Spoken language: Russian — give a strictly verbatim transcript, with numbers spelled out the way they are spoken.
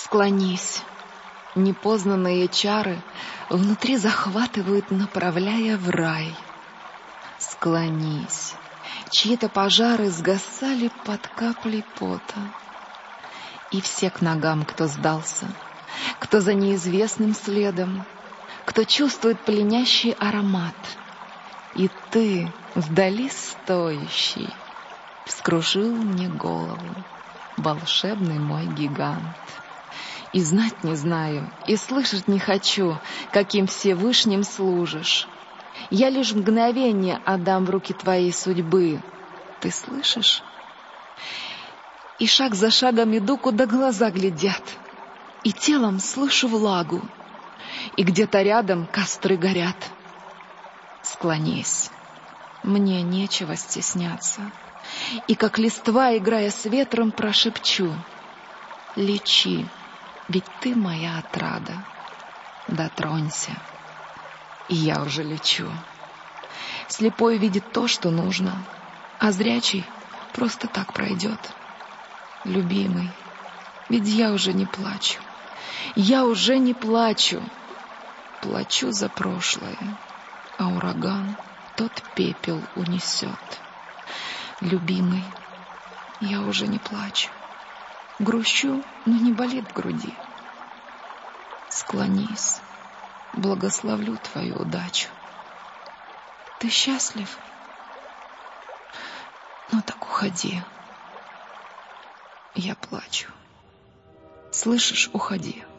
Склонись. Непознанные чары внутри захватывают, направляя в рай. Склонись. Чьи-то пожары сгасали под каплей пота. И все к ногам, кто сдался, кто за неизвестным следом, кто чувствует пленящий аромат. И ты, вдали стоящий, вскружил мне голову, волшебный мой гигант. И знать не знаю, и слышать не хочу, каким Всевышним служишь. Я лишь мгновение отдам в руки твоей судьбы. Ты слышишь? И шаг за шагом иду, куда глаза глядят, и телом слышу влагу, и где-то рядом костры горят. Склонись, мне нечего стесняться, и как листва, играя с ветром, прошепчу: лечи, ведь ты моя отрада. Дотронься, и я уже лечу. Слепой видит то, что нужно, а зрячий просто так пройдет. Любимый, ведь я уже не плачу, я уже не плачу. Плачу за прошлое, а ураган тот пепел унесет. Любимый, я уже не плачу. Грущу, но не болит в груди. Склонись, благословлю твою удачу. Ты счастлив? Ну так уходи. Я плачу. Слышишь, уходи.